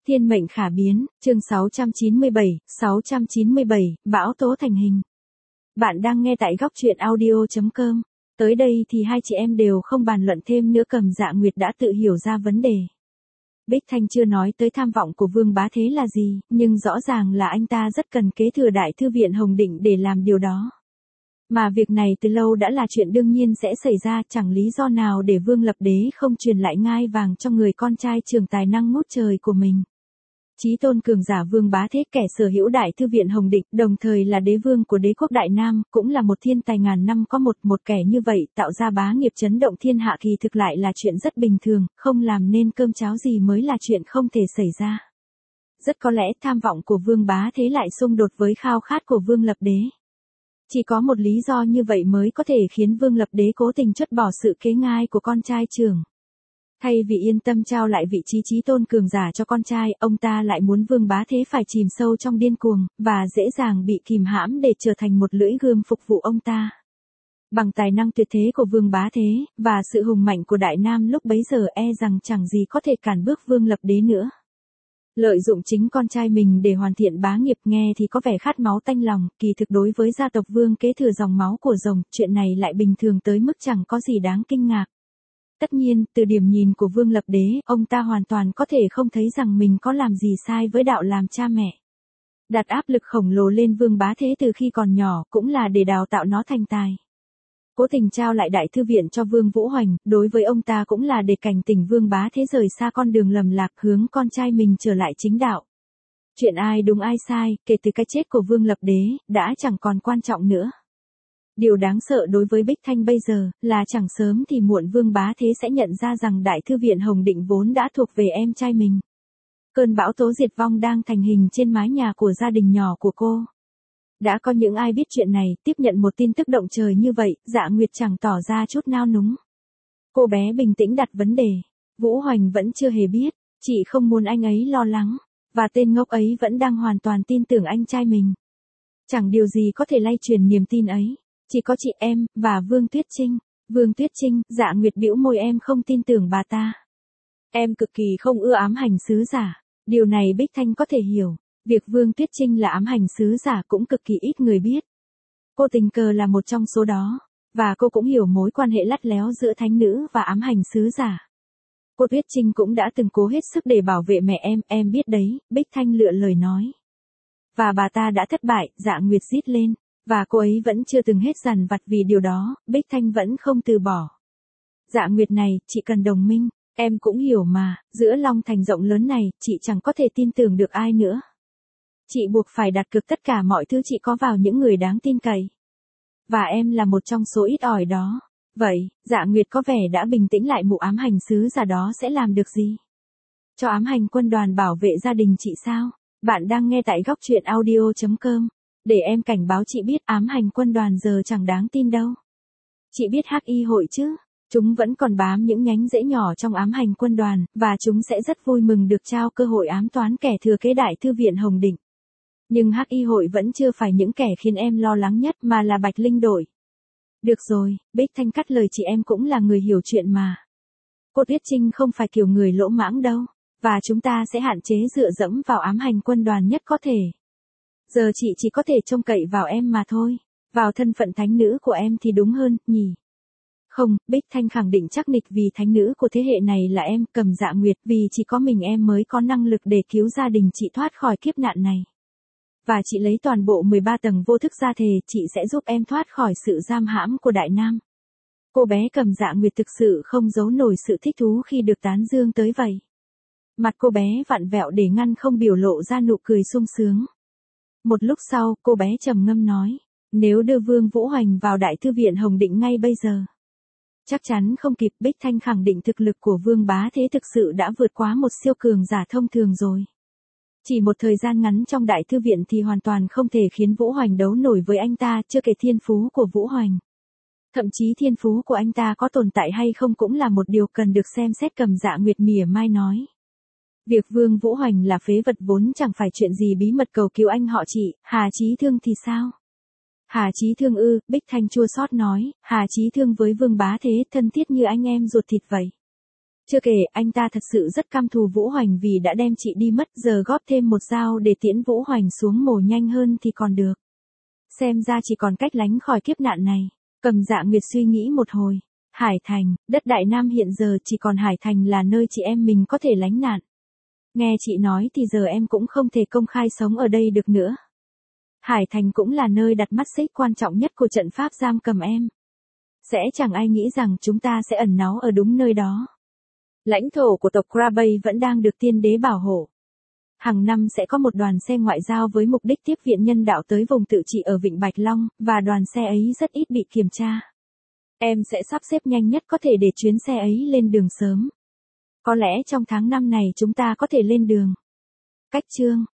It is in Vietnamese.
Thiên mệnh khả biến, chương 697, bão tố thành hình. Bạn đang nghe tại góc truyện audio.com. Tới đây thì hai chị em đều không bàn luận thêm nữa, Cầm Dạ Nguyệt đã tự hiểu ra vấn đề. Bích Thanh chưa nói tới tham vọng của Vương Bá Thế là gì, nhưng rõ ràng là anh ta rất cần kế thừa Đại Thư viện Hồng Định để làm điều đó. Mà việc này từ lâu đã là chuyện đương nhiên sẽ xảy ra, chẳng lý do nào để Vương Lập Đế không truyền lại ngai vàng cho người con trai trưởng tài năng ngút trời của mình. Chí tôn cường giả Vương Bá Thế, kẻ sở hữu Đại Thư viện Hồng Định, đồng thời là đế vương của đế quốc Đại Nam, cũng là một thiên tài ngàn năm có một kẻ như vậy tạo ra bá nghiệp chấn động thiên hạ kỳ thực lại là chuyện rất bình thường, không làm nên cơm cháo gì mới là chuyện không thể xảy ra. Rất có lẽ tham vọng của Vương Bá Thế lại xung đột với khao khát của Vương Lập Đế. Chỉ có một lý do như vậy mới có thể khiến Vương Lập Đế cố tình chốt bỏ sự kế ngai của con trai trưởng. Thay vì yên tâm trao lại vị trí chí tôn cường giả cho con trai, ông ta lại muốn Vương Bá Thế phải chìm sâu trong điên cuồng, và dễ dàng bị kìm hãm để trở thành một lưỡi gươm phục vụ ông ta. Bằng tài năng tuyệt thế của Vương Bá Thế, và sự hùng mạnh của Đại Nam lúc bấy giờ rằng chẳng gì có thể cản bước Vương Lập Đế nữa. Lợi dụng chính con trai mình để hoàn thiện bá nghiệp nghe thì có vẻ khát máu tanh lòng, kỳ thực đối với gia tộc Vương kế thừa dòng máu của rồng, chuyện này lại bình thường tới mức chẳng có gì đáng kinh ngạc. Tất nhiên, từ điểm nhìn của Vương Lập Đế, ông ta hoàn toàn có thể không thấy rằng mình có làm gì sai với đạo làm cha mẹ. Đặt áp lực khổng lồ lên Vương Bá Thế từ khi còn nhỏ cũng là để đào tạo nó thành tài. Cố tình trao lại Đại Thư viện cho Vương Vũ Hoành, đối với ông ta cũng là để cảnh tỉnh Vương Bá Thế rời xa con đường lầm lạc, hướng con trai mình trở lại chính đạo. Chuyện ai đúng ai sai, kể từ cái chết của Vương Lập Đế, đã chẳng còn quan trọng nữa. Điều đáng sợ đối với Bích Thanh bây giờ, là chẳng sớm thì muộn Vương Bá Thế sẽ nhận ra rằng Đại Thư viện Hồng Định vốn đã thuộc về em trai mình. Cơn bão tố diệt vong đang thành hình trên mái nhà của gia đình nhỏ của cô. Đã có những ai biết chuyện này, tiếp nhận một tin tức động trời như vậy, Dạ Nguyệt chẳng tỏ ra chút nao núng. Cô bé bình tĩnh đặt vấn đề. Vũ Hoành vẫn chưa hề biết, chị không muốn anh ấy lo lắng, và tên ngốc ấy vẫn đang hoàn toàn tin tưởng anh trai mình. Chẳng điều gì có thể lay truyền niềm tin ấy. Chỉ có chị em, và Vương Tuyết Trinh. Vương Tuyết Trinh, Dạ Nguyệt bĩu môi, em không tin tưởng bà ta. Em cực kỳ không ưa ám hành sứ giả. Điều này Bích Thanh có thể hiểu. Việc Vương Tuyết Trinh là ám hành sứ giả cũng cực kỳ ít người biết. Cô tình cờ là một trong số đó. Và cô cũng hiểu mối quan hệ lắt léo giữa thánh nữ và ám hành sứ giả. Cô Tuyết Trinh cũng đã từng cố hết sức để bảo vệ mẹ em biết đấy, Bích Thanh lựa lời nói. Và bà ta đã thất bại, Dạ Nguyệt rít lên. Và cô ấy vẫn chưa từng hết dằn vặt vì điều đó, Bích Thanh vẫn không từ bỏ. Dạ Nguyệt này, chị cần đồng minh, em cũng hiểu mà, giữa Long Thành rộng lớn này, chị chẳng có thể tin tưởng được ai nữa. Chị buộc phải đặt cược tất cả mọi thứ chị có vào những người đáng tin cậy. Và em là một trong số ít ỏi đó. Vậy, Dạ Nguyệt có vẻ đã bình tĩnh lại, mụ ám hành sứ giả đó sẽ làm được gì? Cho ám hành quân đoàn bảo vệ gia đình chị sao? Bạn đang nghe tại góc truyện audio.com. Để em cảnh báo chị biết, ám hành quân đoàn giờ chẳng đáng tin đâu. Chị biết Hắc Y hội chứ? Chúng vẫn còn bám những nhánh rễ nhỏ trong ám hành quân đoàn, và chúng sẽ rất vui mừng được trao cơ hội ám toán kẻ thừa kế Đại Thư viện Hồng Định. Nhưng Hắc Y hội vẫn chưa phải những kẻ khiến em lo lắng nhất, mà là Bạch Linh đội. Được rồi, Bích Thanh cắt lời, chị em cũng là người hiểu chuyện mà. Cô Tuyết Trinh không phải kiểu người lỗ mãng đâu, và chúng ta sẽ hạn chế dựa dẫm vào ám hành quân đoàn nhất có thể. Giờ chị chỉ có thể trông cậy vào em mà thôi. Vào thân phận thánh nữ của em thì đúng hơn, nhỉ? Không, Bích Thanh khẳng định chắc nịch, vì thánh nữ của thế hệ này là em, Cầm Dạ Nguyệt, vì chỉ có mình em mới có năng lực để cứu gia đình chị thoát khỏi kiếp nạn này. Và chị lấy toàn bộ 13 tầng vô thức ra thề, chị sẽ giúp em thoát khỏi sự giam hãm của Đại Nam. Cô bé Cầm Dạ Nguyệt thực sự không giấu nổi sự thích thú khi được tán dương tới vậy. Mặt cô bé vặn vẹo để ngăn không biểu lộ ra nụ cười sung sướng. Một lúc sau, cô bé trầm ngâm nói, nếu đưa Vương Vũ Hoành vào Đại Thư viện Hồng Định ngay bây giờ, chắc chắn không kịp. Bích Thanh khẳng định thực lực của Vương Bá Thế thực sự đã vượt quá một siêu cường giả thông thường rồi. Chỉ một thời gian ngắn trong Đại Thư viện thì hoàn toàn không thể khiến Vũ Hoành đấu nổi với anh ta, chưa kể thiên phú của Vũ Hoành. Thậm chí thiên phú của anh ta có tồn tại hay không cũng là một điều cần được xem xét. Cầm Dạ Nguyệt mỉa mai nói. Việc Vương Vũ Hoành là phế vật vốn chẳng phải chuyện gì bí mật, cầu cứu anh họ chị, Hà Chí Thương thì sao? Hà Chí Thương ư? Bích Thanh chua xót nói, Hà Chí Thương với Vương Bá Thế thân thiết như anh em ruột thịt vậy. Chưa kể, anh ta thật sự rất căm thù Vũ Hoành vì đã đem chị đi mất, giờ góp thêm một dao để tiễn Vũ Hoành xuống mồ nhanh hơn thì còn được. Xem ra chỉ còn cách lánh khỏi kiếp nạn này. Cầm Dạ Nguyệt suy nghĩ một hồi. Hải Thành, đất Đại Nam hiện giờ chỉ còn Hải Thành là nơi chị em mình có thể lánh nạn. Nghe chị nói thì giờ em cũng không thể công khai sống ở đây được nữa. Hải Thành cũng là nơi đặt mắt xích quan trọng nhất của trận pháp giam cầm em. Sẽ chẳng ai nghĩ rằng chúng ta sẽ ẩn náu ở đúng nơi đó. Lãnh thổ của tộc Krabay vẫn đang được tiên đế bảo hộ. Hàng năm sẽ có một đoàn xe ngoại giao với mục đích tiếp viện nhân đạo tới vùng tự trị ở Vịnh Bạch Long, và đoàn xe ấy rất ít bị kiểm tra. Em sẽ sắp xếp nhanh nhất có thể để chuyến xe ấy lên đường sớm. Có lẽ trong tháng 5 này chúng ta có thể lên đường. Cách chương